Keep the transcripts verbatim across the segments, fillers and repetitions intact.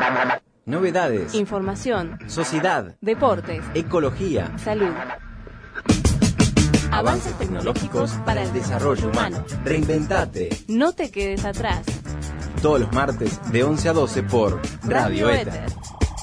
Novedades, información, sociedad, deportes, ecología, salud. Avances tecnológicos para el desarrollo humano. Reinventate. No te quedes atrás. Todos los martes de once a doce por Radio, Radio Éter. Éter.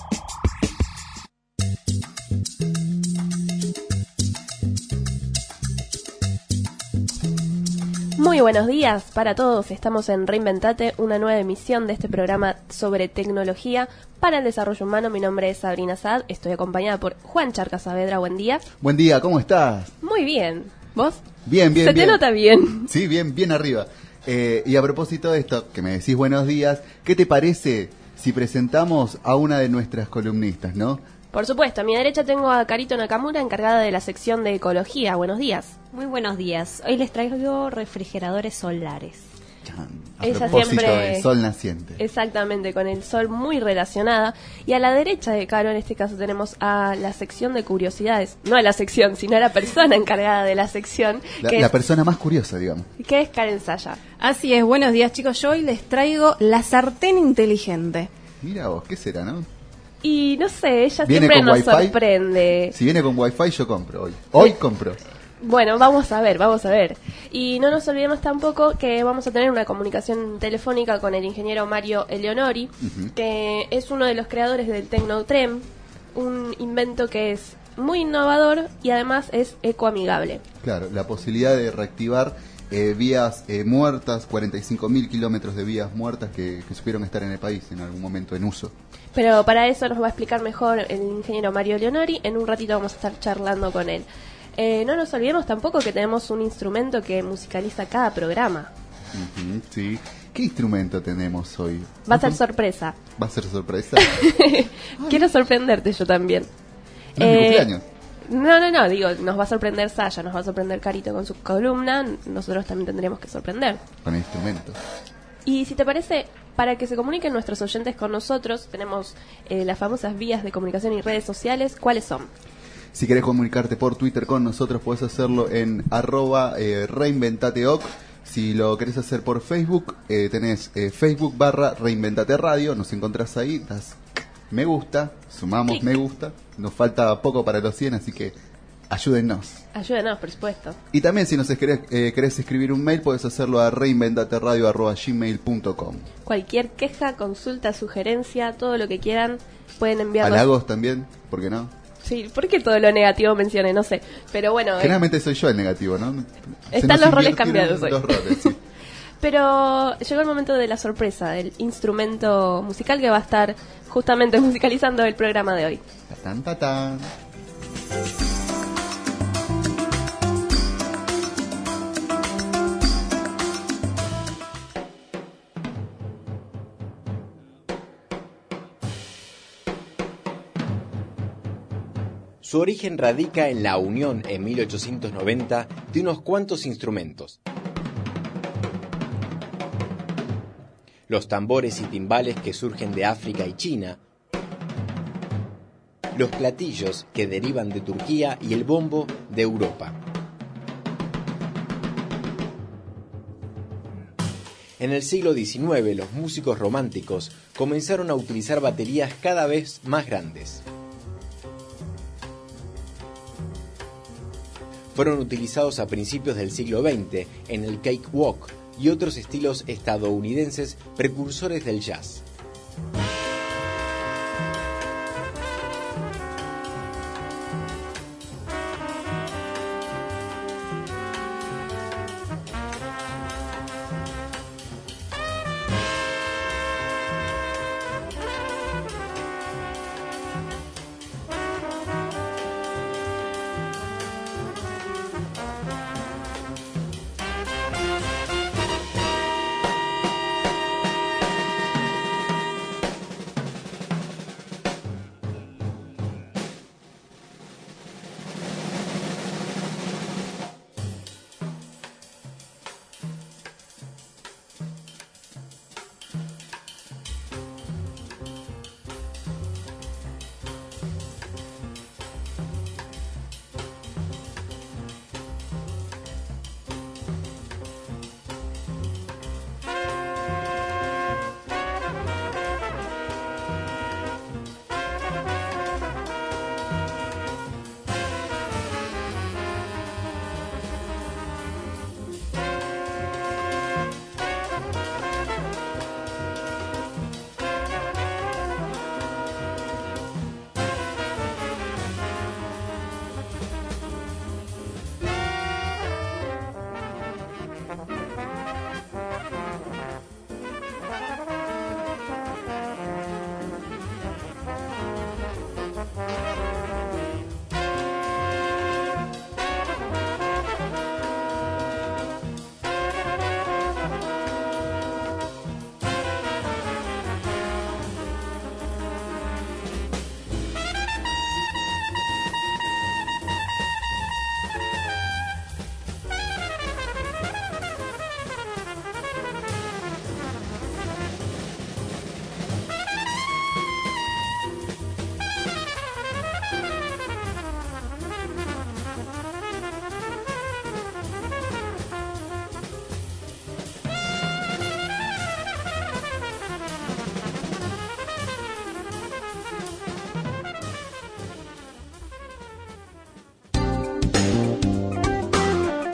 Muy buenos días para todos, estamos en Reinventate, una nueva emisión de este programa sobre tecnología para el desarrollo humano. Mi nombre es Sabrina Saad, estoy acompañada por Juan Charca Saavedra, buen día. Buen día, ¿cómo estás? Muy bien, ¿vos? Bien, bien, Se bien. te nota bien. Sí, bien, bien arriba. Eh, y a propósito de esto, que me decís buenos días, ¿qué te parece si presentamos a una de nuestras columnistas, no? Por supuesto, a mi derecha tengo a Carito Nakamura, encargada de la sección de ecología. Buenos días. Muy buenos días. Hoy les traigo refrigeradores solares. A Ella propósito siempre, del sol naciente. Exactamente, con el sol muy relacionada. Y a la derecha de Caro, en este caso, tenemos a la sección de curiosidades. No a la sección, sino a la persona encargada de la sección. La, que la es, persona más curiosa, digamos. que es Karen Saya. Así es, buenos días chicos. Yo hoy les traigo la sartén inteligente. Mira vos, ¿qué será, no? Y no sé, ella ¿Viene siempre con nos wifi? sorprende. Si viene con wifi, yo compro hoy. Hoy compro. Bueno, vamos a ver, vamos a ver. Y no nos olvidemos tampoco que vamos a tener una comunicación telefónica con el ingeniero Mario Eleonori, uh-huh. que es uno de los creadores del Tecnotrem, un invento que es muy innovador y además es ecoamigable. Claro, la posibilidad de reactivar eh, vías eh, muertas, cuarenta y cinco mil kilómetros de vías muertas que, que supieron estar en el país en algún momento en uso. Pero para eso nos va a explicar mejor el ingeniero Mario Eleonori. En un ratito vamos a estar charlando con él. Eh, no nos olvidemos tampoco que tenemos un instrumento que musicaliza cada programa. Uh-huh, sí. ¿Qué instrumento tenemos hoy? Va a ser sorpresa. ¿Va a ser sorpresa? Quiero sorprenderte yo también. ¿No es mi cumpleaños? No, no, no, digo, nos va a sorprender Saya, nos va a sorprender Carito con su columna, nosotros también tendríamos que sorprender. Con instrumentos. Y si te parece, para que se comuniquen nuestros oyentes con nosotros, tenemos eh, las famosas vías de comunicación y redes sociales. ¿Cuáles son? Si querés comunicarte por Twitter con nosotros, puedes hacerlo en arroba eh, reinventateoc. Si lo querés hacer por Facebook, eh, tenés eh, Facebook barra Reinventate Radio. Nos encontrás ahí, das me gusta, sumamos Click. me gusta. Nos falta poco para los cien, así que ayúdennos. Ayúdenos, por supuesto. Y también si nos querés, eh, querés escribir un mail, puedes hacerlo a reinventateradio arroba gmail punto com. Cualquier queja, consulta, sugerencia, todo lo que quieran, pueden enviarnos. Halagos también, ¿por qué no? Sí, ¿por qué todo lo negativo mencioné? No sé, pero bueno. Generalmente eh, soy yo el negativo, ¿no? Están los roles cambiados hoy. Los roles, sí. Pero llegó el momento de la sorpresa, del instrumento musical que va a estar justamente musicalizando el programa de hoy. Tatán, tatán. Su origen radica en la unión en mil ochocientos noventa de unos cuantos instrumentos. Los tambores y timbales que surgen de África y China, los platillos que derivan de Turquía y el bombo de Europa. En el siglo diecinueve, los músicos románticos comenzaron a utilizar baterías cada vez más grandes. Fueron utilizados a principios del siglo veinte en el cakewalk y otros estilos estadounidenses precursores del jazz.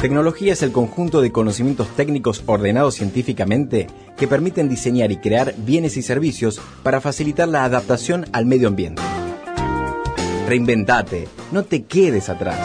Tecnología es el conjunto de conocimientos técnicos ordenados científicamente que permiten diseñar y crear bienes y servicios para facilitar la adaptación al medio ambiente. Reinventate, no te quedes atrás.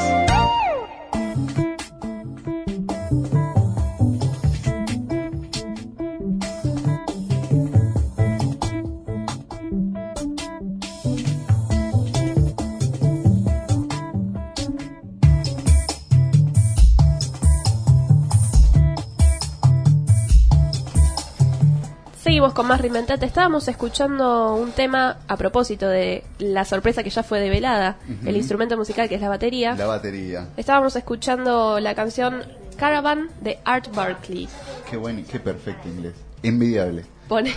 Seguimos con más Reinventate. Estábamos escuchando un tema a propósito de la sorpresa que ya fue develada, uh-huh. el instrumento musical que es la batería. La batería. Estábamos escuchando la canción Caravan de Art Barkley. Qué bueno, qué perfecto inglés. Envidiable. Pone.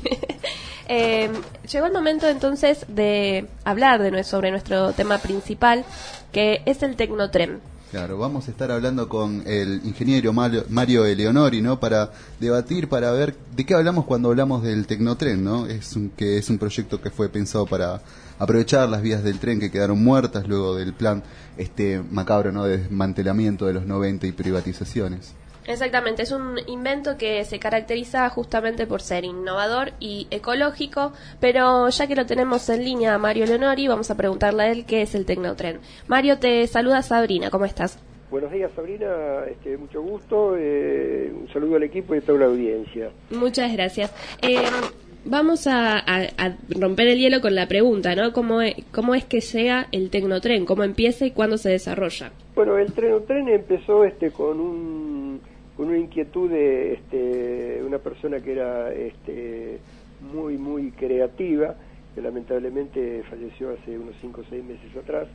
eh, llegó el momento entonces de hablar de, sobre nuestro tema principal, que es el Tecnotren. Claro, vamos a estar hablando con el ingeniero Mario, Mario Eleonori, ¿no? Para debatir, para ver de qué hablamos cuando hablamos del Tecnotren, ¿no? Es un, que es un proyecto que fue pensado para aprovechar las vías del tren que quedaron muertas luego del plan este macabro, ¿no? De desmantelamiento de los noventa y privatizaciones. Exactamente, es un invento que se caracteriza justamente por ser innovador y ecológico, pero ya que lo tenemos en línea a Mario Eleonori, vamos a preguntarle a él qué es el Tecnotren. Mario, te saluda Sabrina, ¿cómo estás? Buenos días, Sabrina, este, mucho gusto, eh, un saludo al equipo y a toda la audiencia. Muchas gracias. Eh, vamos a, a, a romper el hielo con la pregunta, ¿no? ¿Cómo es, cómo es que llega el Tecnotren? ¿Cómo empieza y cuándo se desarrolla? Bueno, el Tecnotren empezó este, con un... con una inquietud de este, una persona que era este, muy, muy creativa, que lamentablemente falleció hace unos cinco o seis meses atrás,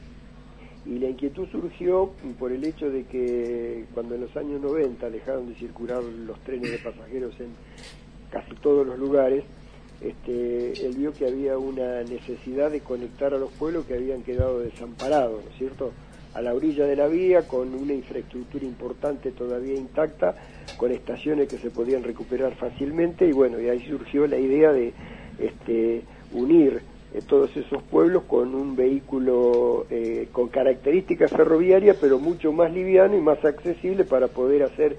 y la inquietud surgió por el hecho de que cuando en los años noventa dejaron de circular los trenes de pasajeros en casi todos los lugares, este, él vio que había una necesidad de conectar a los pueblos que habían quedado desamparados, ¿no es cierto?, a la orilla de la vía, con una infraestructura importante todavía intacta, con estaciones que se podían recuperar fácilmente, y bueno, y ahí surgió la idea de este, unir eh, todos esos pueblos con un vehículo eh, con características ferroviarias, pero mucho más liviano y más accesible para poder hacer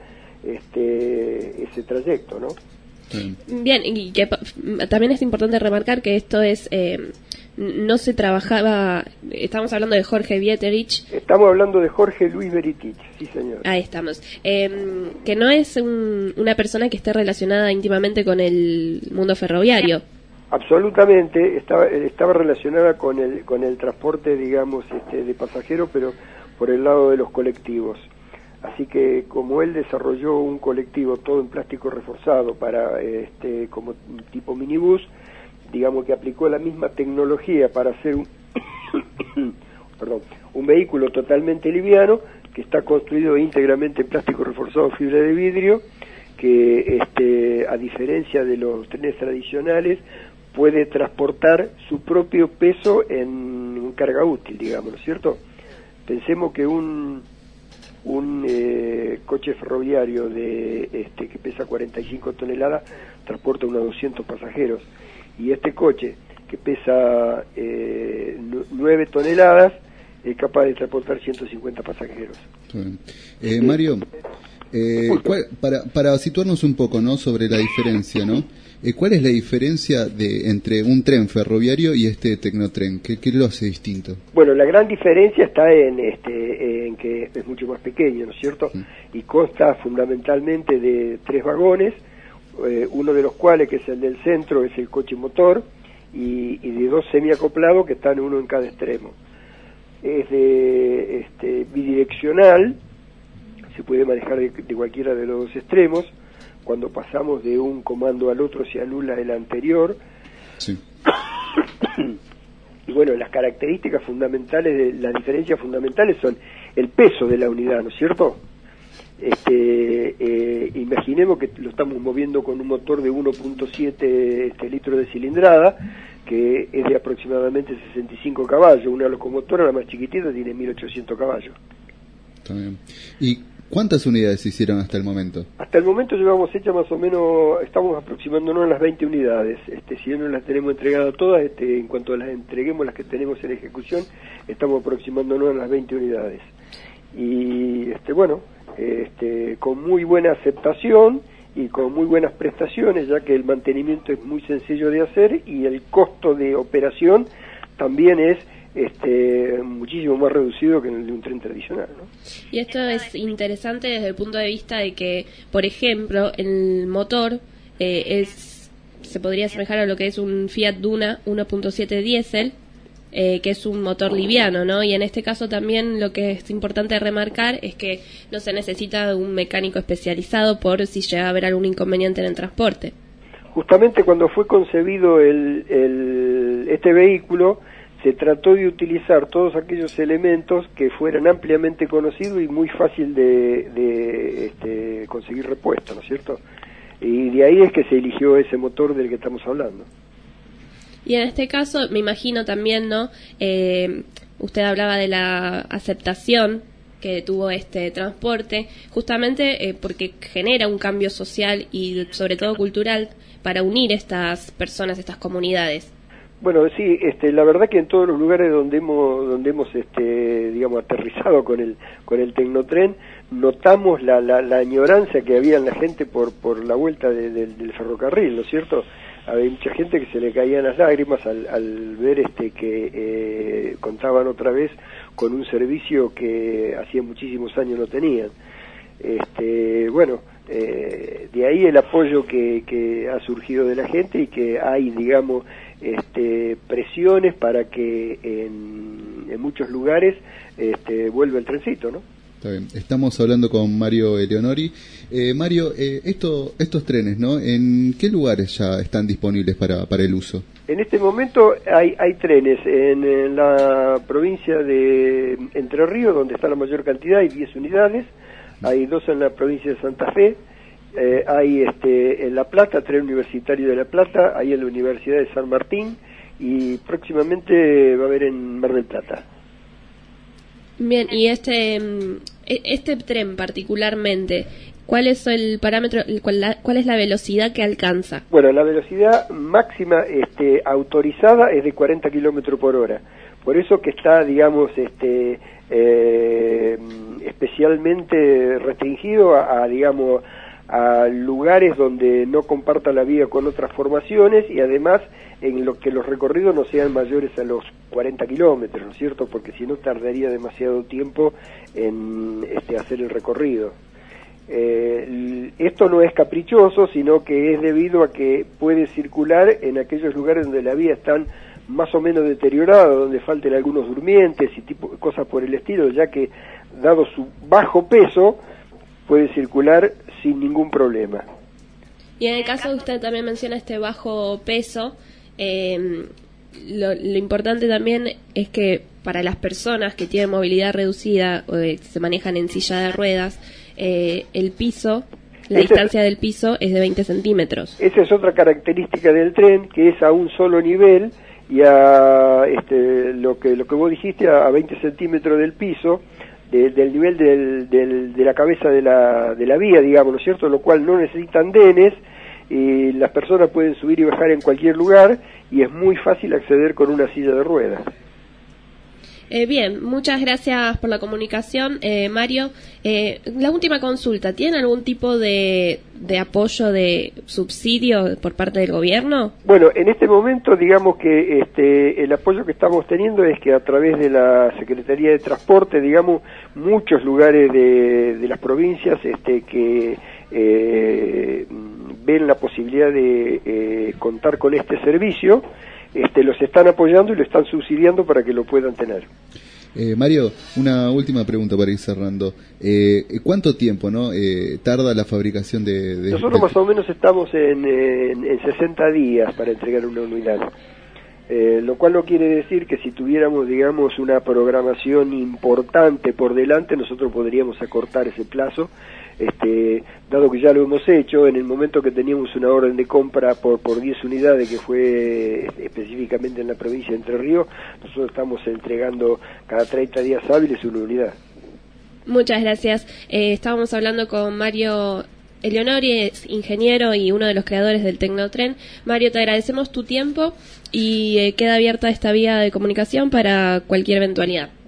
este, ese trayecto, ¿no? Bien, y que también es importante remarcar que esto es... Eh, no se trabajaba, estamos hablando de Jorge Vieterich. Estamos hablando de Jorge Luis Veritich, sí señor. Ahí estamos. Eh, que no es un, una persona que esté relacionada íntimamente con el mundo ferroviario. Absolutamente, estaba, estaba relacionada con el, con el transporte, digamos, este, de pasajeros, pero por el lado de los colectivos. Así que como él desarrolló un colectivo todo en plástico reforzado para este, como tipo minibús, digamos que aplicó la misma tecnología para hacer un, perdón, un vehículo totalmente liviano, que está construido íntegramente en plástico reforzado, fibra de vidrio, que este, a diferencia de los trenes tradicionales, puede transportar su propio peso en carga útil, digamos, ¿no es cierto? Pensemos que un, un eh, coche ferroviario de este que pesa cuarenta y cinco toneladas transporta unos doscientos pasajeros, y este coche que pesa eh, nueve toneladas es capaz de transportar ciento cincuenta pasajeros. Eh, Mario, eh, ¿cuál, para, para situarnos un poco, ¿no?, sobre la diferencia, ¿no? Eh, ¿Cuál es la diferencia de entre un tren ferroviario y este Tecnotren? ¿Qué, qué lo hace distinto? Bueno, la gran diferencia está en este en que es mucho más pequeño, ¿no es cierto? Sí. Y consta fundamentalmente de tres vagones, eh, uno de los cuales, que es el del centro, es el coche motor, y, y de dos semiacoplados que están uno en cada extremo. Es de este, bidireccional, se puede manejar de, de cualquiera de los dos extremos. Cuando pasamos de un comando al otro se anula el anterior. Sí. Y bueno, las características fundamentales, de, las diferencias fundamentales son el peso de la unidad, ¿no es cierto? Este, eh, imaginemos que lo estamos moviendo con un motor de uno punto siete este, litros de cilindrada, que es de aproximadamente sesenta y cinco caballos. Una locomotora, la más chiquitita, tiene mil ochocientos caballos. Está bien. ¿Y cuántas unidades se hicieron hasta el momento? Hasta el momento llevamos hecha más o menos, estamos aproximándonos a las veinte unidades. Este, si no las tenemos entregadas todas, este, en cuanto las entreguemos, las que tenemos en ejecución, estamos aproximándonos a las veinte unidades. Y este, bueno, este, con muy buena aceptación y con muy buenas prestaciones, ya que el mantenimiento es muy sencillo de hacer y el costo de operación también es este, muchísimo más reducido que en el de un tren tradicional, ¿no? Y esto es interesante desde el punto de vista de que, por ejemplo, el motor eh, es se podría asemejar a lo que es un Fiat Duna uno punto siete diésel, eh, que es un motor liviano, ¿no? Y en este caso también lo que es importante remarcar es que no se necesita de un mecánico especializado por si llega a haber algún inconveniente en el transporte. Justamente cuando fue concebido el, el, este vehículo, se trató de utilizar todos aquellos elementos que fueran ampliamente conocidos y muy fácil de, de este, conseguir repuesto, ¿no es cierto? Y de ahí es que se eligió ese motor del que estamos hablando. Y en este caso, me imagino también, ¿no? Eh, usted hablaba de la aceptación que tuvo este transporte, justamente eh, porque genera un cambio social y sobre todo cultural para unir estas personas, estas comunidades. Bueno, sí, este, la verdad que en todos los lugares donde hemos, donde hemos, este, digamos, aterrizado con el, con el Tecnotren, notamos la, la, la añoranza que había en la gente por, por la vuelta de, de, del ferrocarril, ¿no es cierto? Había mucha gente que se le caían las lágrimas al, al ver este que eh, contaban otra vez con un servicio que hacía muchísimos años no tenían. Este, bueno, eh, de ahí el apoyo que, que ha surgido de la gente y que hay, digamos, este, presiones para que en, en muchos lugares este, vuelva el trencito, ¿no? Está bien. Estamos hablando con Mario Eleonori. Eh, Mario, eh, esto, estos trenes, ¿no? ¿En qué lugares ya están disponibles para, para el uso? En este momento hay, hay trenes en, en la provincia de Entre Ríos, donde está la mayor cantidad, hay diez unidades. Hay dos en la provincia de Santa Fe. Eh, hay este, en La Plata, tren universitario de La Plata, hay en la Universidad de San Martín y próximamente va a haber en Mar del Plata. Bien, y este este tren particularmente, ¿cuál es el parámetro, cuál, la, cuál es la velocidad que alcanza? Bueno, la velocidad máxima este, autorizada es de cuarenta kilómetros por hora. Por eso que está, digamos, este, eh, especialmente restringido a, a, digamos, a lugares donde no comparta la vía con otras formaciones y además en lo que los recorridos no sean mayores a los cuarenta kilómetros, ¿no es cierto? Porque si no tardaría demasiado tiempo en este, hacer el recorrido. Eh, esto no es caprichoso, sino que es debido a que puede circular en aquellos lugares donde la vía están más o menos deteriorada, donde falten algunos durmientes y tipo cosas por el estilo, ya que dado su bajo peso puede circular sin ningún problema. Y en el caso de usted también menciona este bajo peso, eh, lo, lo importante también es que para las personas que tienen movilidad reducida o eh, se manejan en silla de ruedas, eh, el piso, la Ese, distancia del piso es de veinte centímetros. Esa es otra característica del tren, que es a un solo nivel y a este, lo que lo que vos dijiste, a veinte centímetros del piso, de, del nivel del, del, de la cabeza de la, de la vía, digamos, ¿no es cierto? Lo cual no necesita andenes y las personas pueden subir y bajar en cualquier lugar y es muy fácil acceder con una silla de ruedas. Eh, bien, muchas gracias por la comunicación, eh, Mario. Eh, la última consulta, ¿tienen algún tipo de, de apoyo, de subsidio por parte del gobierno? Bueno, en este momento, digamos que este, el apoyo que estamos teniendo es que a través de la Secretaría de Transporte, digamos, muchos lugares de, de las provincias este, que eh, ven la posibilidad de eh, contar con este servicio, Este, los están apoyando y lo están subsidiando para que lo puedan tener. Eh, Mario, una última pregunta para ir cerrando. Eh, ¿Cuánto tiempo no eh, tarda la fabricación de...? de Nosotros de... más o menos estamos en, en, en sesenta días para entregar una unidad. Eh, lo cual no quiere decir que si tuviéramos, digamos, una programación importante por delante, nosotros podríamos acortar ese plazo. Este, dado que ya lo hemos hecho, en el momento que teníamos una orden de compra por por diez unidades que fue específicamente en la provincia de Entre Ríos, nosotros estamos entregando cada treinta días hábiles una unidad. Muchas gracias. Eh, estábamos hablando con Mario Eleonori, es ingeniero y uno de los creadores del Tecnotren. Mario, te agradecemos tu tiempo y eh, queda abierta esta vía de comunicación para cualquier eventualidad.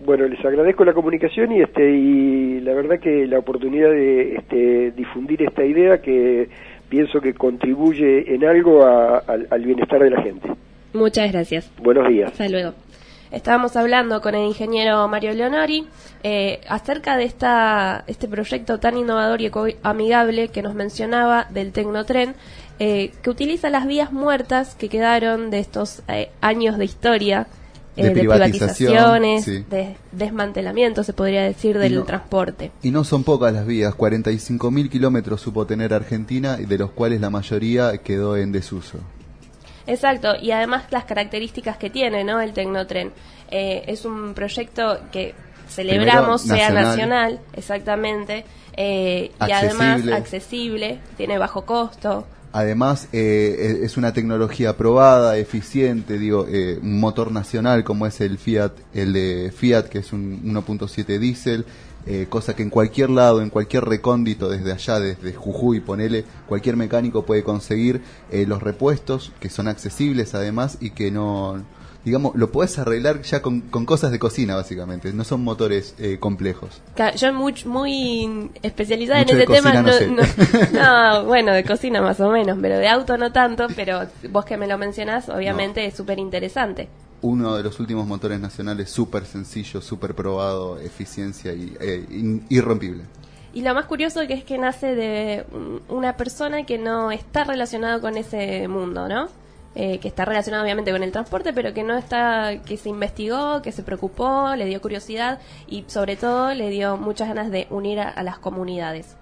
Bueno, les agradezco la comunicación y este y la verdad que la oportunidad de este, difundir esta idea que pienso que contribuye en algo a, a, al bienestar de la gente. Muchas gracias. Buenos días. Hasta luego. Estábamos hablando con el ingeniero Mario Leonori eh, acerca de esta este proyecto tan innovador y ecoamigable que nos mencionaba del Tecnotren, eh, que utiliza las vías muertas que quedaron de estos eh, años de historia, eh, de, de privatizaciones, sí. de desmantelamiento, se podría decir, del no, transporte. Y no son pocas las vías, cuarenta y cinco mil kilómetros supo tener Argentina, y de los cuales la mayoría quedó en desuso. Exacto, y además las características que tiene, ¿no?, el Tecnotren. Eh, es un proyecto que celebramos Primero, sea nacional, nacional, exactamente, eh, y accesible. además accesible, tiene bajo costo. Además, eh, es una tecnología probada, eficiente, digo, eh, un motor nacional como es el Fiat, el de Fiat, que es un uno punto siete diésel, eh, cosa que en cualquier lado, en cualquier recóndito, desde allá, desde Jujuy, ponele, cualquier mecánico puede conseguir eh, los repuestos, que son accesibles además, y que no, digamos, lo podés arreglar ya con, con cosas de cocina, básicamente, no son motores eh, complejos. Yo muy, muy especializada Mucho en ese de tema, cocina no, no sé. no, no, bueno, de cocina más o menos, pero de auto no tanto, pero vos que me lo mencionás, obviamente no. Es súper interesante. Uno de los últimos motores nacionales, súper sencillo, súper probado, eficiencia y eh, in, irrompible. Y lo más curioso que es que nace de una persona que no está relacionado con ese mundo, ¿no? Eh, que está relacionado obviamente con el transporte, pero que no está, que se investigó, que se preocupó, le dio curiosidad y sobre todo le dio muchas ganas de unir a, a las comunidades.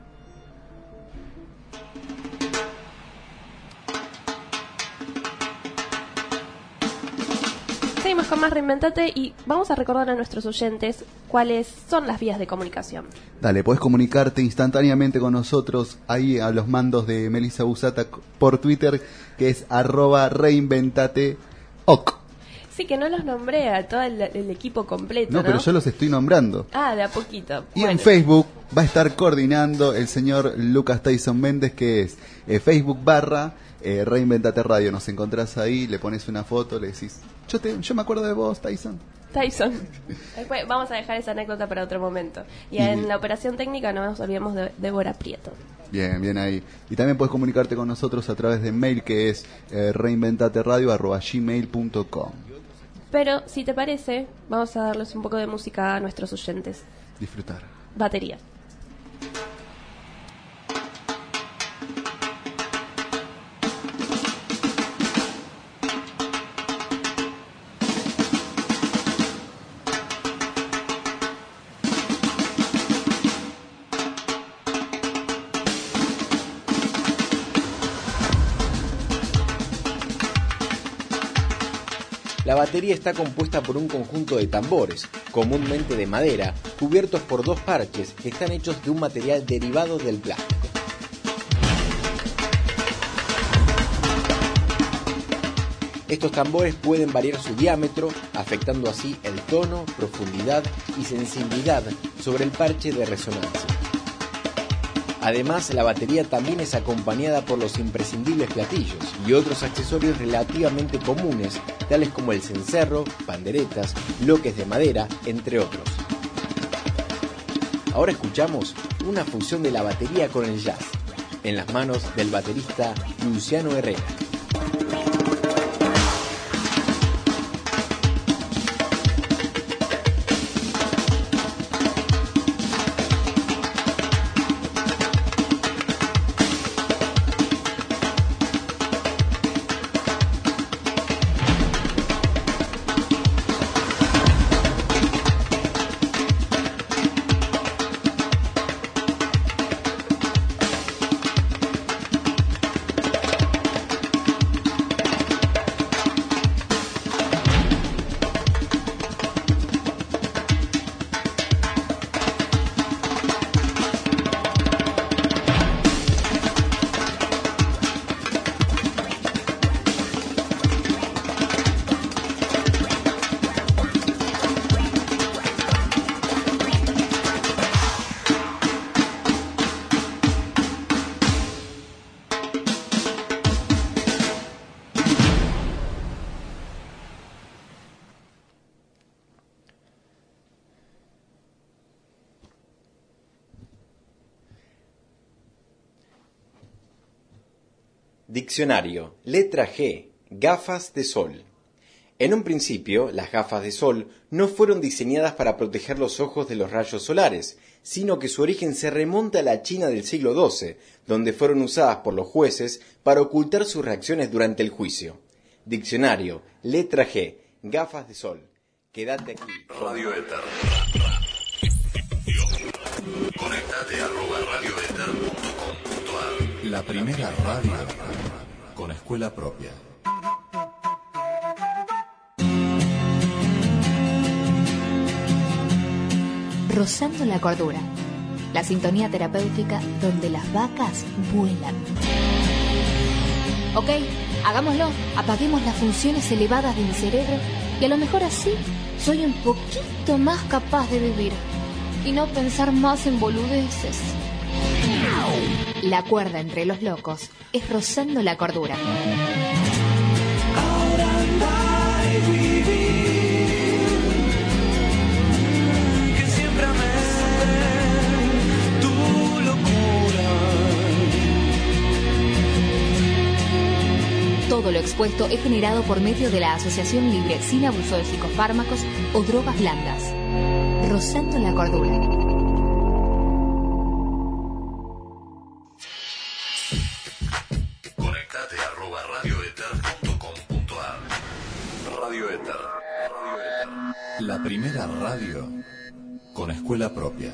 Seguimos con más Reinventate y vamos a recordar a nuestros oyentes cuáles son las vías de comunicación. Dale, podés comunicarte instantáneamente con nosotros ahí a los mandos de Melissa Busata por Twitter, que es arroba reinventateoc. Sí, que no los nombré a todo el, el equipo completo, No, ¿no? pero yo los estoy nombrando. Ah, de a poquito. Y Bueno. en Facebook va a estar coordinando el señor Lucas Tyson Méndez, que es eh, Facebook barra eh, Reinventate Radio. Nos encontrás ahí, le pones una foto, le decís, yo, te, yo me acuerdo de vos, Tyson. Tyson. Después vamos a dejar esa anécdota para otro momento. Y, Y- en la operación técnica no nos olvidemos de Débora Prieto. Bien, bien ahí. Y también puedes comunicarte con nosotros a través de mail, que es eh, reinventateradio arroba gmail punto com. Pero, si te parece, vamos a darles un poco de música a nuestros oyentes. Disfrutar. Batería. La batería está compuesta por un conjunto de tambores, comúnmente de madera, cubiertos por dos parches que están hechos de un material derivado del plástico. Estos tambores pueden variar su diámetro, afectando así el tono, profundidad y sensibilidad sobre el parche de resonancia. Además, la batería también es acompañada por los imprescindibles platillos y otros accesorios relativamente comunes, tales como el cencerro, panderetas, bloques de madera, entre otros. Ahora escuchamos una fusión de la batería con el jazz, en las manos del baterista Luciano Herrera. Diccionario, letra G, gafas de sol. En un principio, las gafas de sol no fueron diseñadas para proteger los ojos de los rayos solares, sino que su origen se remonta a la China del siglo doce, donde fueron usadas por los jueces para ocultar sus reacciones durante el juicio. Diccionario, letra G, gafas de sol. Quédate aquí. Radio Éter. Conectate arroba radioéter punto com punto ar. La primera radio con escuela propia. Rozando la cordura, la sintonía terapéutica donde las vacas vuelan. Ok, hagámoslo, apaguemos las funciones elevadas de mi cerebro y a lo mejor así soy un poquito más capaz de vivir y no pensar más en boludeces. La cuerda entre los locos es rozando la cordura. Ahora anda y vivir, que siempre amé tu locura. Todo lo expuesto es generado por medio de la Asociación Libre sin abuso de psicofármacos o drogas blandas. Rozando la cordura. Radio Éter. La primera radio con escuela propia.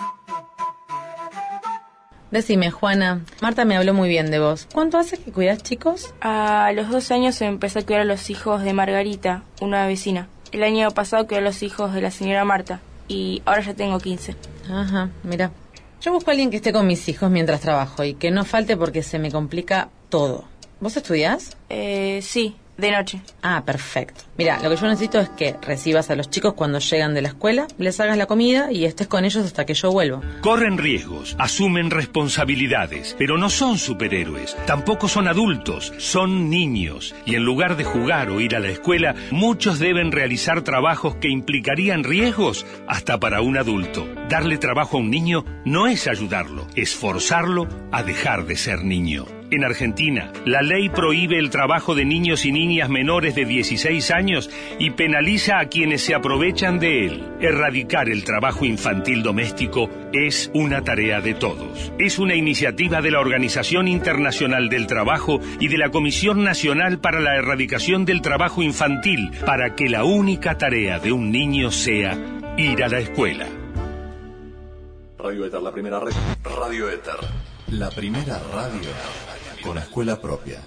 Decime, Juana, Marta me habló muy bien de vos. ¿Cuánto hace que cuidás chicos? A los dos años empecé a cuidar a los hijos de Margarita, una vecina. El año pasado cuidé a los hijos de la señora Marta y ahora ya tengo quince. Ajá, mira. Yo busco a alguien que esté con mis hijos mientras trabajo y que no falte porque se me complica todo. ¿Vos estudiás? Eh, sí. De noche. Ah, perfecto. Mira, lo que yo necesito es que recibas a los chicos cuando llegan de la escuela, les hagas la comida y estés con ellos hasta que yo vuelva. Corren riesgos, asumen responsabilidades, pero no son superhéroes, tampoco son adultos, son niños. Y en lugar de jugar o ir a la escuela, muchos deben realizar trabajos que implicarían riesgos hasta para un adulto. Darle trabajo a un niño no es ayudarlo, es forzarlo a dejar de ser niño. En Argentina, la ley prohíbe el trabajo de niños y niñas menores de dieciséis años y penaliza a quienes se aprovechan de él. Erradicar el trabajo infantil doméstico es una tarea de todos. Es una iniciativa de la Organización Internacional del Trabajo y de la Comisión Nacional para la Erradicación del Trabajo Infantil, para que la única tarea de un niño sea ir a la escuela. Radio Éter, la primera red. Radio Éter, la primera radio con escuela propia.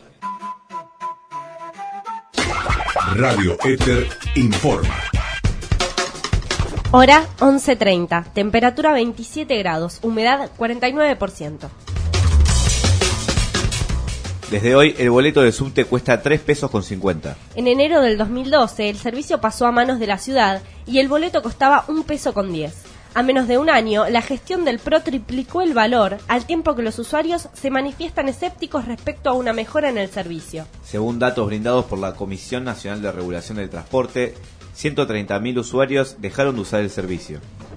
Radio Éter informa. Hora once treinta, temperatura veintisiete grados, humedad cuarenta y nueve por ciento. Desde hoy, el boleto de subte cuesta tres pesos con cincuenta. En enero del dos mil doce, el servicio pasó a manos de la ciudad y el boleto costaba un peso con diez. A menos de un año, la gestión del P R O triplicó el valor, al tiempo que los usuarios se manifiestan escépticos respecto a una mejora en el servicio. Según datos brindados por la Comisión Nacional de Regulación del Transporte, ciento treinta mil usuarios dejaron de usar el servicio.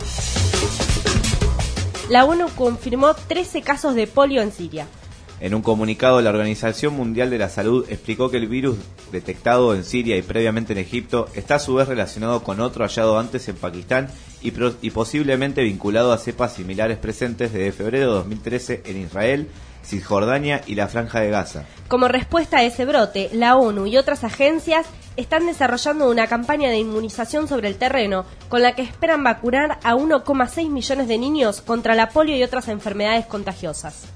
La ONU confirmó trece casos de polio en Siria. En un comunicado, la Organización Mundial de la Salud explicó que el virus detectado en Siria y previamente en Egipto está a su vez relacionado con otro hallado antes en Pakistán y, pro- y posiblemente vinculado a cepas similares presentes desde febrero de dos mil trece en Israel, Cisjordania y la Franja de Gaza. Como respuesta a ese brote, la ONU y otras agencias están desarrollando una campaña de inmunización sobre el terreno con la que esperan vacunar a uno coma seis millones de niños contra la polio y otras enfermedades contagiosas.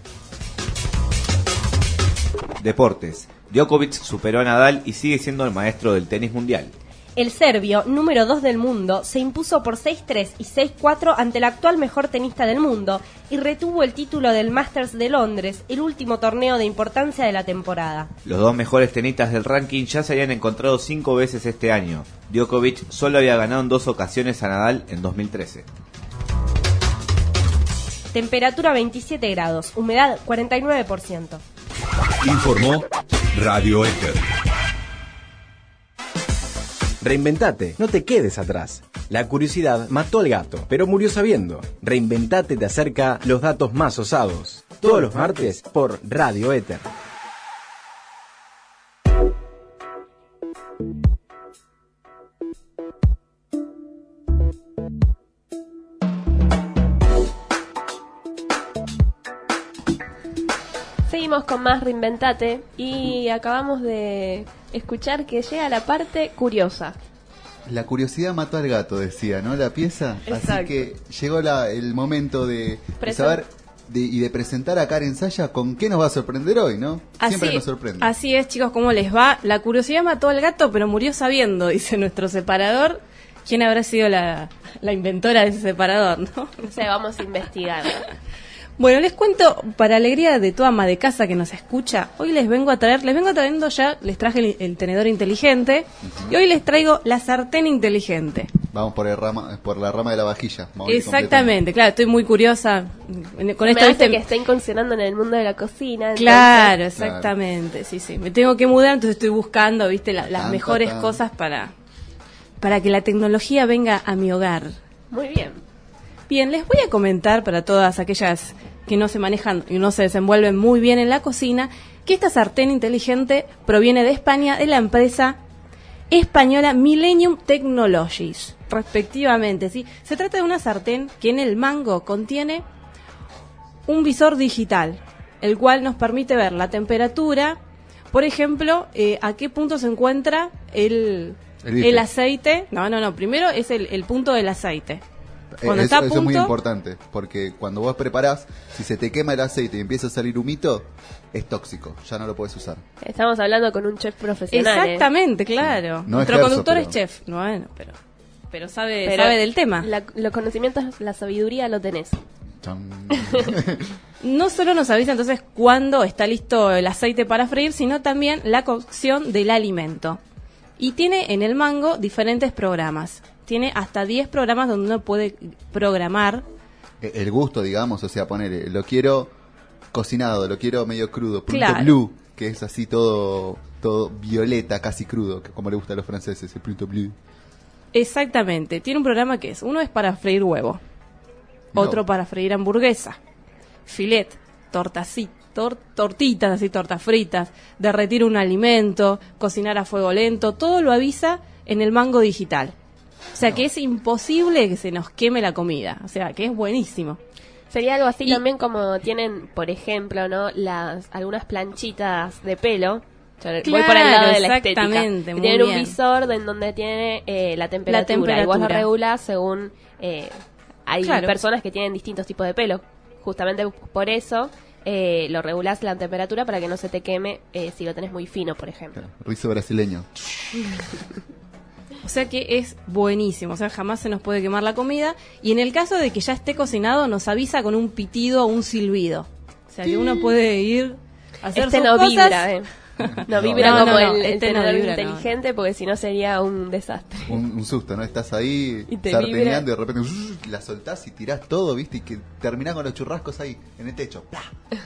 Deportes. Djokovic superó a Nadal y sigue siendo el maestro del tenis mundial. El serbio, número dos del mundo, se impuso por seis tres y seis cuatro ante el actual mejor tenista del mundo y retuvo el título del Masters de Londres, el último torneo de importancia de la temporada. Los dos mejores tenistas del ranking ya se habían encontrado cinco veces este año. Djokovic solo había ganado en dos ocasiones a Nadal en dos mil trece. Temperatura veintisiete grados, humedad cuarenta y nueve por ciento. Informó Radio Éter. Reinventate, no te quedes atrás. La curiosidad mató al gato, pero murió sabiendo. Reinventate te acerca los datos más osados. Todos los martes por Radio Éter. Seguimos con más Reinventate y acabamos de escuchar que llega la parte curiosa. La curiosidad mató al gato, decía, ¿no? La pieza. Exacto. Así que llegó la, el momento de, de Presen- saber de, y de presentar a Karen Saya con qué nos va a sorprender hoy, ¿no? Siempre Así- nos sorprende. Así es, chicos, ¿cómo les va? La curiosidad mató al gato, pero murió sabiendo, dice nuestro separador. ¿Quién habrá sido la, la inventora de ese separador, no? O sea, vamos a investigar. Bueno, les cuento, para alegría de tu ama de casa que nos escucha, hoy les vengo a traer, les vengo trayendo ya, les traje el, el tenedor inteligente, y hoy les traigo la sartén inteligente. Vamos por, el rama, por la rama de la vajilla. Vamos a ir Exactamente, claro, estoy muy curiosa con Me esto, hace ¿viste? que está incursionando en el mundo de la cocina. entonces- Claro, exactamente, sí, sí. Me tengo que mudar, entonces estoy buscando, viste, la- las Tan, mejores tan, tan. cosas para, para que la tecnología venga a mi hogar. Muy bien. Bien, les voy a comentar para todas aquellas que no se manejan y no se desenvuelven muy bien en la cocina, que esta sartén inteligente proviene de España, de la empresa española Millennium Technologies, respectivamente, ¿sí? Se trata de una sartén que en el mango contiene un visor digital, el cual nos permite ver la temperatura, por ejemplo, eh, a qué punto se encuentra el, El bife. el aceite. No, no, no, primero es el, el punto del aceite. Cuando Eh, está eso, a eso es muy punto, importante, porque cuando vos preparás, si se te quema el aceite y empieza a salir humito, es tóxico, ya no lo puedes usar. Estamos hablando con un chef profesional. ¿eh? exactamente, claro. No Nuestro ejerzo, conductor pero- es chef. Bueno, pero, pero sabe, Pero sabe del tema. la- los conocimientos, la sabiduría lo tenés. No solo nos avisa entonces cuándo está listo el aceite para freír, sino también la cocción del alimento. Y tiene en el mango diferentes programas. Tiene hasta diez programas donde uno puede programar. El gusto, digamos, o sea, poner, lo quiero cocinado, lo quiero medio crudo, punto Claro. blue, que es así todo todo violeta, casi crudo, que como le gusta a los franceses, el punto blue. Exactamente. Tiene un programa que es, uno es para freír huevo, No. otro para freír hamburguesa, filet, tortaci- tor- tortitas, así tortas fritas, derretir un alimento, cocinar a fuego lento, todo lo avisa en el mango digital. O sea que es imposible que se nos queme la comida, o sea que es buenísimo. Sería algo así Y- también como tienen, por ejemplo, ¿no? Las algunas planchitas de pelo. Yo voy Claro, por el lado de la estética. exactamente, Que muy tienen un bien. visor de en donde tiene eh, la, temperatura, y vos lo temperatura. regulás según eh, hay Claro. personas que tienen distintos tipos de pelo. Justamente por eso eh, lo regulás la temperatura para que no se te queme eh, si lo tenés muy fino, por ejemplo. Rizo brasileño. O sea que es buenísimo, o sea, jamás se nos puede quemar la comida. Y en el caso de que ya esté cocinado, nos avisa con un pitido o un silbido. O sea que uno puede ir a hacer Este sus no cosas. vibra, eh. No vibra No, como no, no, el, el este no tenedor vibra, no. inteligente, porque si no sería un desastre. Un, un susto, ¿no? Estás ahí Y te sarteneando vibra. y de repente ¡zzz! La soltás y tirás todo, ¿viste? Y que terminás con los churrascos ahí, en el techo. ¡Plah!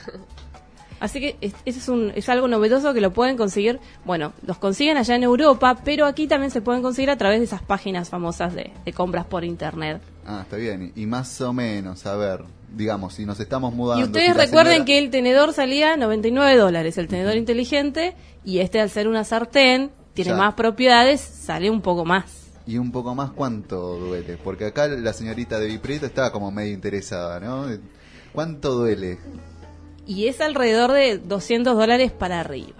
Así que es, eso es, un, es algo novedoso que lo pueden conseguir, bueno, los consiguen allá en Europa, pero aquí también se pueden conseguir a través de esas páginas famosas de, de compras por internet. Ah, está bien. Y, y más o menos, a ver, digamos, si nos estamos mudando... Y ustedes si la recuerden señora- que el tenedor salía noventa y nueve dólares, el tenedor inteligente, y este al ser una sartén, tiene Ya. más propiedades, sale un poco más. Y un poco más, ¿cuánto duele? Porque acá la señorita de Viprieto estaba como medio interesada, ¿no? ¿Cuánto duele? Y es alrededor de doscientos dólares para arriba.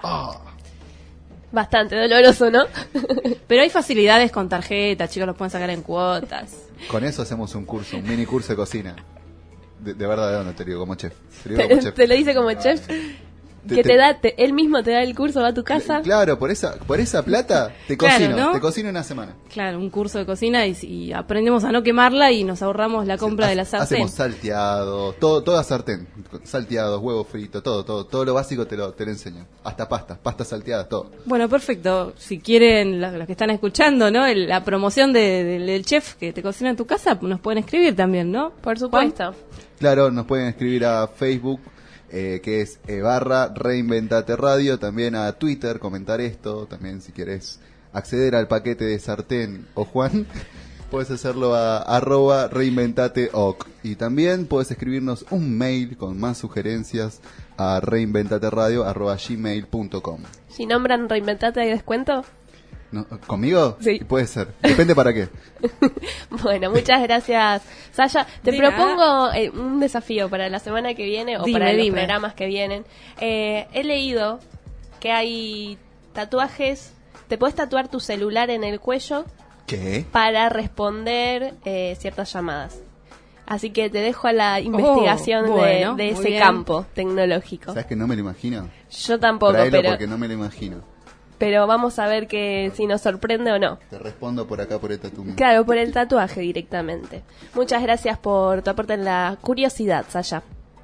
Bastante doloroso, ¿no? Pero hay facilidades con tarjeta, chicos, los pueden sacar en cuotas. Con eso hacemos un curso, un mini curso de cocina. De, de verdad, ¿de dónde te digo? Como chef. Te digo Te, como chef. te lo dice como chef. Te- Que te- te da, te- él mismo te da el curso, va a tu casa. Claro, por esa, por esa plata te Claro, cocino, ¿no? te cocino en una semana. Claro, un curso de cocina y, y aprendemos a no quemarla y nos ahorramos la compra de la sartén. Hacemos salteado, todo, toda sartén, salteados, huevo frito, todo, todo, todo lo básico te lo, te lo enseño. Hasta pastas, pastas salteadas, todo. Bueno, perfecto. Si quieren, la- los que están escuchando, ¿no? El- la promoción de- de- del chef que te cocina en tu casa, nos pueden escribir también, ¿no? Por supuesto. Claro, nos pueden escribir a Facebook, eh, que es eh, barra Reinventate Radio, también a Twitter, comentar esto, también si querés acceder al paquete de sartén o Juan, puedes hacerlo a arroba reinventateoc. Y también puedes escribirnos un mail con más sugerencias a reinventateradio arroba gmail punto com. Si nombran Reinventate, ¿hay descuento? No, ¿conmigo? Sí. Puede ser. Depende para qué. Bueno, muchas gracias, Saya. Te De propongo eh, un desafío para la semana que viene o Dime, para los dime. programas que vienen. Eh, he leído que hay tatuajes, te puedes tatuar tu celular en el cuello ¿Qué? para responder eh, ciertas llamadas. Así que te dejo a la investigación Oh, bueno, de, de muy ese bien. campo tecnológico. ¿Sabes que no me lo imagino? Yo tampoco, Tráelo pero, porque no me lo imagino. pero vamos a ver que si nos sorprende o no. Te respondo por acá por el tatu. Claro, por el tatuaje directamente. Muchas gracias por tu aporte en la curiosidad, Saya.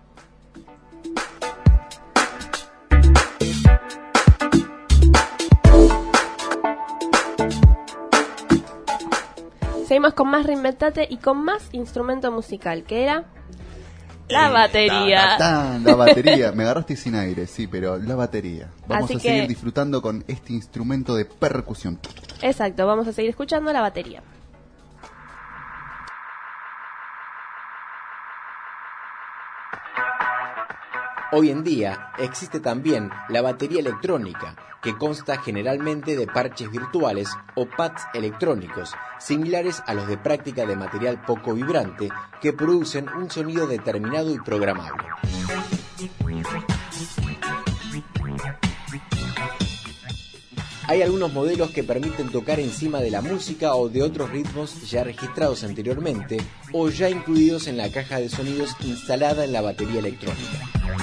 Seguimos con más Reinventate y con más instrumento musical, que era la batería. Ta, ta, ta, la batería. Me agarraste sin aire, sí, pero la batería. Vamos Así a que- seguir disfrutando con este instrumento de percusión. Exacto, vamos a seguir escuchando la batería. Hoy en día existe también la batería electrónica, que consta generalmente de parches virtuales o pads electrónicos, similares a los de práctica de material poco vibrante, que producen un sonido determinado y programable. Hay algunos modelos que permiten tocar encima de la música o de otros ritmos ya registrados anteriormente o ya incluidos en la caja de sonidos instalada en la batería electrónica.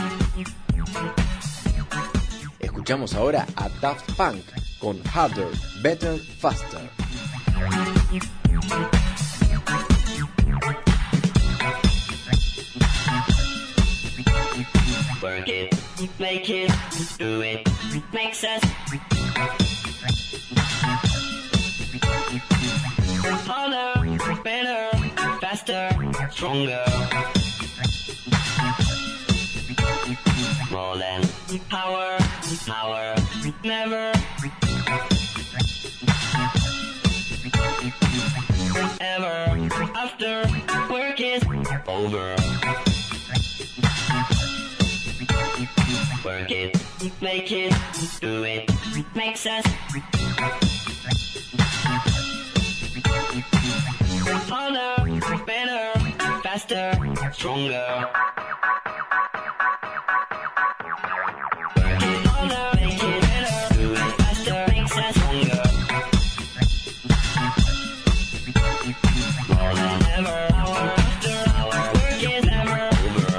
Escuchamos ahora a Daft Punk con Harder, Better, Faster. Work it, make it, do it, makes us harder, better, faster, stronger. More than power, power, never. Ever after work is over. Work it, make it, do it, makes us harder, better, faster, stronger. Work it harder, make it better, do it faster, makes us stronger. More than ever, hour after hour, work is never over.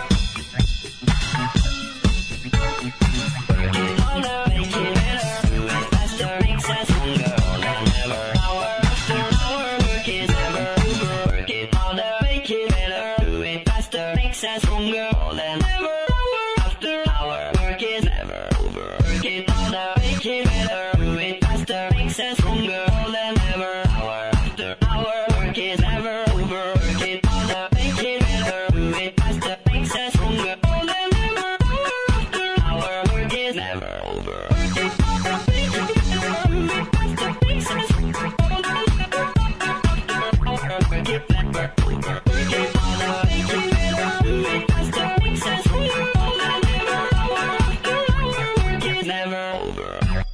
Work it harder, make it better, do it faster, makes us stronger. More than ever, hour after hour, work is never over. Work it harder, make it better, do it faster, makes us stronger. More than ever, hour after hour, work is never over. Work it harder, make it better, do it faster, makes us stronger. More than ever, hour after hour, work is never over. Work it harder, make it better, do it faster, makes us stronger. More than ever, hour after hour, work is never over. Work it harder, make it better, do it faster, makes us stronger. More than ever, hour after hour, work is never over. Work it harder, make it better, do it faster, makes us stronger. More than ever, hour after hour, work is never over.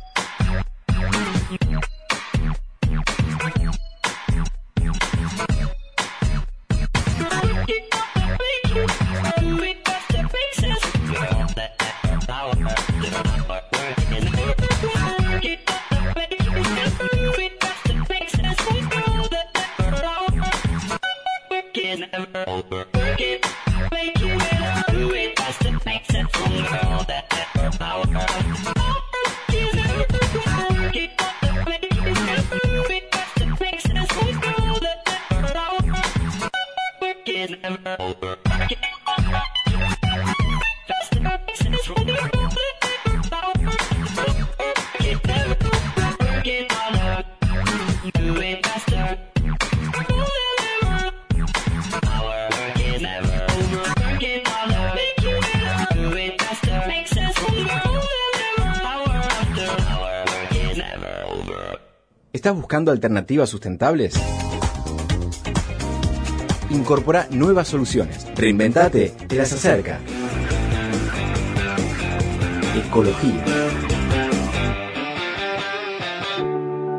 ¿Estás buscando alternativas sustentables? Incorpora nuevas soluciones. Reinventate, te las acerca. Ecología.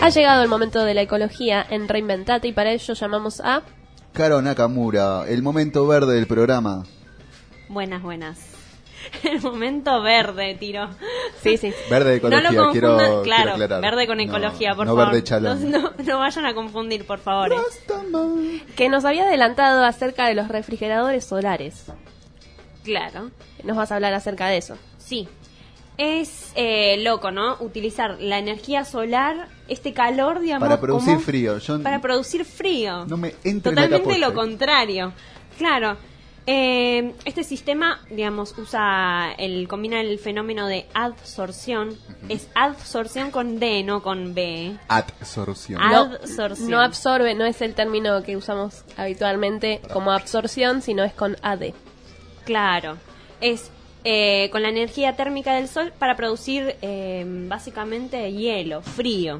Ha llegado el momento de la ecología en Reinventate y para ello llamamos a... Caro Nakamura, el momento verde del programa. Buenas, buenas. El momento verde, tiro. Sí, sí. Verde de ecología, no lo quiero, confundan, claro, quiero aclarar. verde con ecología, no, por no favor. Verde chalón. No, no, no vayan a confundir, por favor. eh. Que nos había adelantado acerca de los refrigeradores solares. Claro. Nos vas a hablar acerca de eso. Sí. Es eh, loco, ¿no? Utilizar la energía solar, este calor, digamos, Para producir como- frío. Yo Para producir frío. no me entro en la Totalmente capocha. lo contrario. Claro. Eh, este sistema, digamos, usa el combina el fenómeno de adsorción. Uh-huh. Es adsorción con D, no con B. Adsorción. Adsorción. No, no absorbe, no es el término que usamos habitualmente como absorción, sino es con A D. Claro. Es eh, con la energía térmica del sol para producir eh, básicamente hielo, frío.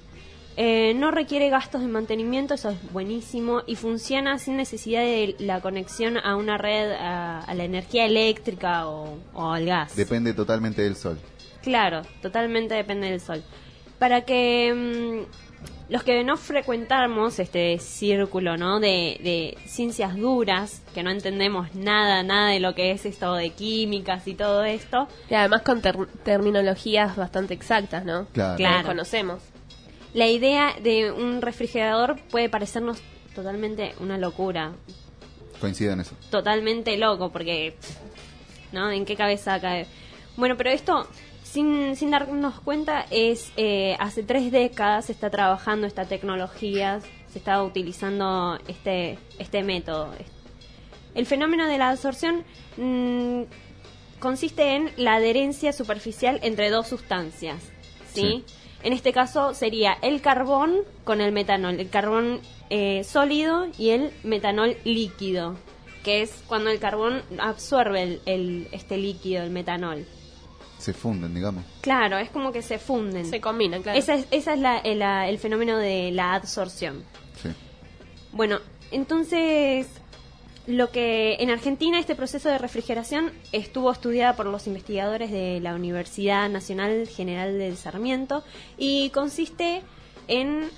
Eh, no requiere gastos de mantenimiento, eso es buenísimo, y funciona sin necesidad de la conexión a una red, a, a la energía eléctrica o, o al gas. Depende totalmente del sol. Claro, totalmente depende del sol. Para que mmm, los que no frecuentamos este círculo, ¿no? de, de ciencias duras, que no entendemos nada, nada de lo que es esto de químicas y todo esto. Y además con ter- terminologías bastante exactas, ¿no? Claro. Que Claro. conocemos. La idea de un refrigerador puede parecernos totalmente una locura, Coincido en eso. totalmente loco, porque, ¿no? ¿En qué cabeza cae? Bueno, pero esto, sin, sin darnos cuenta, es eh, hace tres décadas se está trabajando esta tecnología, se está utilizando este, este método. El fenómeno de la absorción mmm, consiste en la adherencia superficial entre dos sustancias, ¿sí? Sí. En este caso sería el carbón con el metanol, el carbón eh, sólido y el metanol líquido, que es cuando el carbón absorbe el, el- este líquido, el metanol. Se funden, digamos. Claro, es como que se funden. Se combinan, claro. Esa es, esa es la, el, la- el fenómeno de la absorción. Sí. Bueno, entonces, lo que en Argentina este proceso de refrigeración estuvo estudiada por los investigadores de la Universidad Nacional General de Sarmiento y consiste en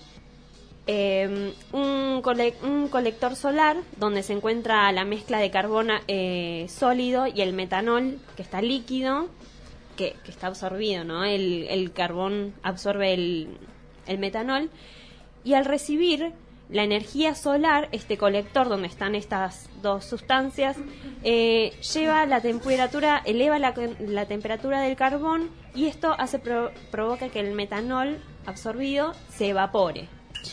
eh, un, cole- un colector solar donde se encuentra la mezcla de carbón eh, sólido y el metanol que está líquido, que, que está absorbido, ¿no? El, el carbón absorbe el, el metanol y al recibir la energía solar, este colector donde están estas dos sustancias, eh, lleva la temperatura, eleva la, la temperatura del carbón y esto hace pro- provoca que el metanol absorbido se evapore. Sí.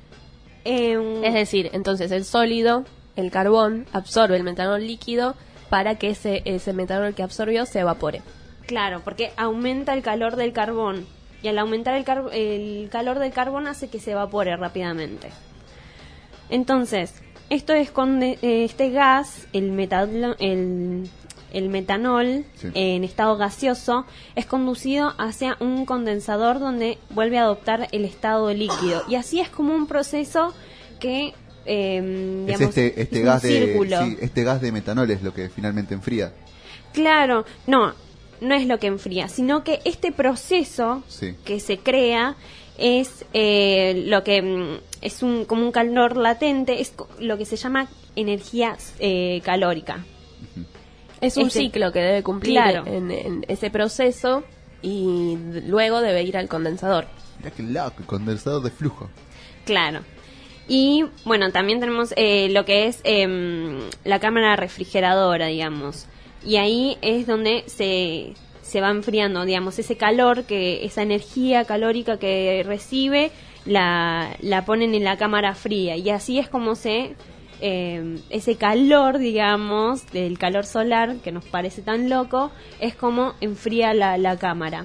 Eh, Es decir, entonces el sólido, el carbón, absorbe el metanol líquido para que ese, ese metanol que absorbió se evapore. Claro, porque aumenta el calor del carbón y al aumentar el, car- el calor del carbón hace que se evapore rápidamente. Entonces, esto es con eh, este gas, el, metal, el, el metanol Sí. en estado gaseoso, es conducido hacia un condensador donde vuelve a adoptar el estado líquido. Y así es como un proceso que, eh, Es digamos, este, este es un gas de círculo. sí, este gas de metanol es lo que finalmente enfría. Claro, no, no es lo que enfría, sino que este proceso Sí. que se crea es eh, lo que mm, es un como un calor latente, es co- lo que se llama energía eh, calórica. Es un Este- ciclo que debe cumplir Claro. en, en ese proceso y d- luego debe ir al condensador. Mirá que loco, condensador de flujo. Claro. Y bueno, también tenemos eh, lo que es em, la cámara refrigeradora, digamos. Y ahí es donde se, se va enfriando, digamos, ese calor, que esa energía calórica que recibe, la, la ponen en la cámara fría. Y así es como se... eh, ese calor, digamos, del calor solar, que nos parece tan loco, es como enfría la, la cámara.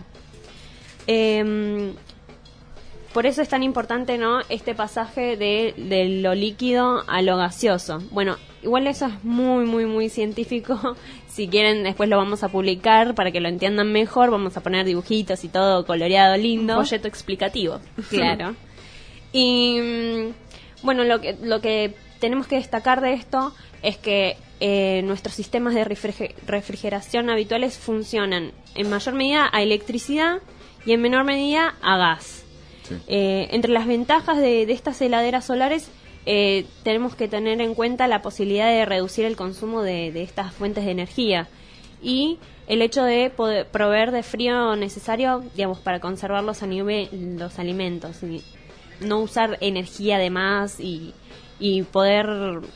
Em, por eso es tan importante, ¿no?, este pasaje de, de lo líquido a lo gaseoso. Bueno, igual eso es muy, muy, muy científico. Si quieren, después lo vamos a publicar para que lo entiendan mejor. Vamos a poner dibujitos y todo coloreado, lindo. Un folleto explicativo. Claro. Y mm, bueno, lo que, lo que tenemos que destacar de esto es que eh, nuestros sistemas de refrige- refrigeración habituales funcionan en mayor medida a electricidad y en menor medida a gas. Sí. Eh, entre las ventajas de, de estas heladeras solares, eh, tenemos que tener en cuenta la posibilidad de reducir el consumo de, de estas fuentes de energía y el hecho de poder proveer de frío necesario, digamos, para conservar los, anime, los alimentos, y no usar energía de más y, y poder,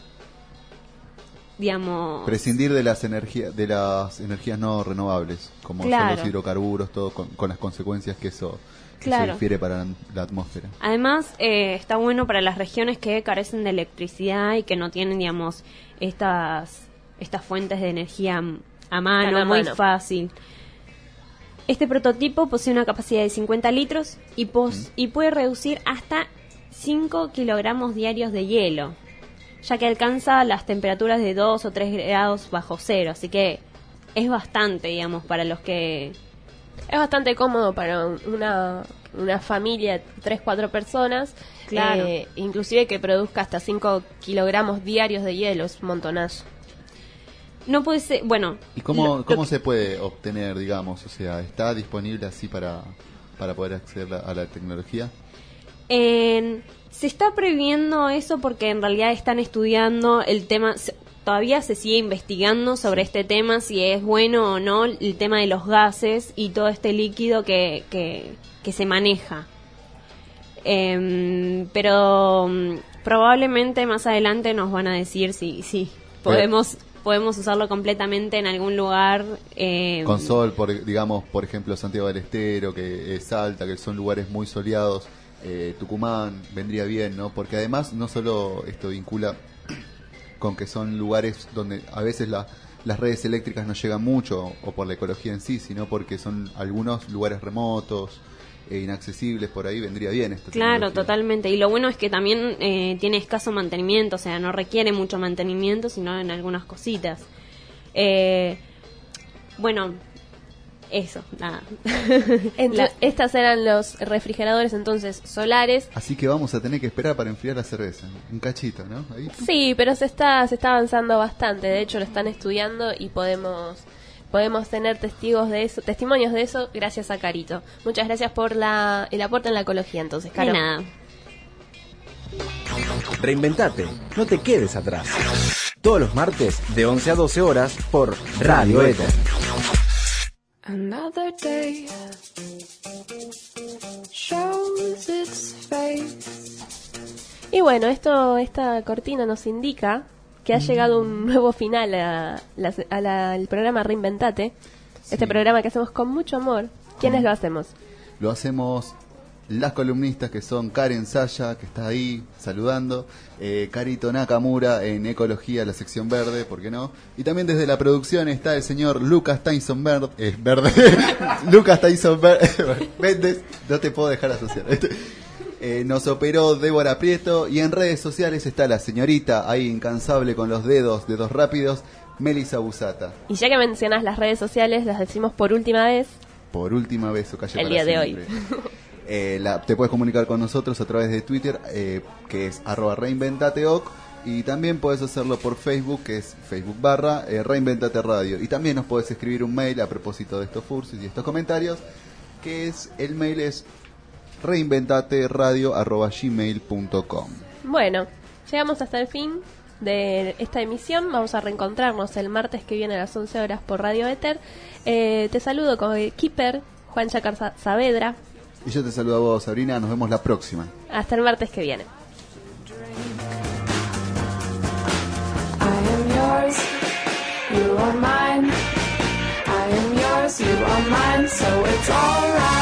digamos, prescindir de las energías de las energías no renovables, como claro. son los hidrocarburos, todo con, con las consecuencias que eso, que claro. eso difiere para la, la atmósfera. Además, eh, está bueno para las regiones que carecen de electricidad y que no tienen, digamos, estas estas fuentes de energía a mano, a muy mano. fácil. Este prototipo posee una capacidad de cincuenta litros y, pos mm. y puede reducir hasta cinco kilogramos diarios de hielo, ya que alcanza las temperaturas de dos o tres grados bajo cero, así que es bastante, digamos, para los que... Es bastante cómodo para una, una familia, tres, cuatro personas, Claro. eh, inclusive que produzca hasta cinco kilogramos diarios de hielo, es un montonazo. No puede ser, bueno... ¿Y cómo, lo- cómo lo se puede obtener, digamos? O sea, ¿está disponible así para, para poder acceder a, a la tecnología? En- se está previendo eso porque en realidad están estudiando el tema, se- todavía se sigue investigando sobre este tema, si es bueno o no el tema de los gases y todo este líquido que, que, que se maneja. Em, pero mm, probablemente más adelante nos van a decir si, si podemos... podemos usarlo completamente en algún lugar. Eh, Con sol, por, digamos, por ejemplo, Santiago del Estero, que es Salta, que son lugares muy soleados, eh, Tucumán, vendría bien, ¿no? Porque además no solo esto vincula con que son lugares donde a veces la, las redes eléctricas no llegan mucho, o por la ecología en sí, sino porque son algunos lugares remotos, eh, inaccesibles, por ahí vendría bien esta Claro, tecnología. totalmente. Y lo bueno es que también eh, tiene escaso mantenimiento, o sea, no requiere mucho mantenimiento, sino en algunas cositas. Eh, bueno, eso, nada. Entonces, La- estas eran los refrigeradores entonces solares. Así que vamos a tener que esperar para enfriar la cerveza. Un cachito, ¿no? Ahí. Sí, pero se está se está avanzando bastante. De hecho, lo están estudiando y podemos podemos tener testigos de eso, testimonios de eso, gracias a Carito. Muchas gracias por la el aporte en la ecología, entonces, Caro. De nada. Reinventate, no te quedes atrás. Todos los martes de once a doce horas por Radio Éter. Another day shows its face. Y bueno, esto esta cortina nos indica que ha llegado un nuevo final a la- a la- al programa Reinventate. Este programa que hacemos con mucho amor. ¿Quiénes lo hacemos? Lo hacemos las columnistas que son Karen Saya, que está ahí saludando, eh, Carito Nakamura en Ecología, la sección verde, ¿por qué no? Y también desde la producción está el señor Lucas Tyson Verde, eh, verde, Lucas Tyson Verde, Méndez, no te puedo dejar asociar. Eh, nos operó Débora Prieto y en redes sociales está la señorita ahí incansable con los dedos, dedos rápidos, Melissa Busata. Y ya que mencionas las redes sociales, las decimos por última vez. Por última vez, o calle El para día de siempre. Eh, la, te puedes comunicar con nosotros a través de Twitter, eh, que es arroba reinventateoc, y también puedes hacerlo por Facebook, que es Facebook barra eh, Reinventate Radio. Y también nos puedes escribir un mail a propósito de estos fursos y estos comentarios, que es, el mail es reinventateradio arroba gmail punto com. Bueno, llegamos hasta el fin de esta emisión. Vamos a reencontrarnos el martes que viene a las once horas por Radio Éter. Eh, te saludo con el Keeper, Juan Chacar Sa- Saavedra. Y yo te saludo a vos, Sabrina, nos vemos la próxima. Hasta el martes que viene. I am yours, you are mine. I am yours, you are mine, so it's alright.